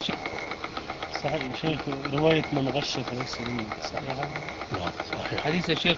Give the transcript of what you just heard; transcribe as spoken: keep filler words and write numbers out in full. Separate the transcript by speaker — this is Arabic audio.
Speaker 1: صحيح يا شيخ، رواية من غش فليس مني صحيحة؟
Speaker 2: نعم صحيح.
Speaker 1: حديث يا شيخ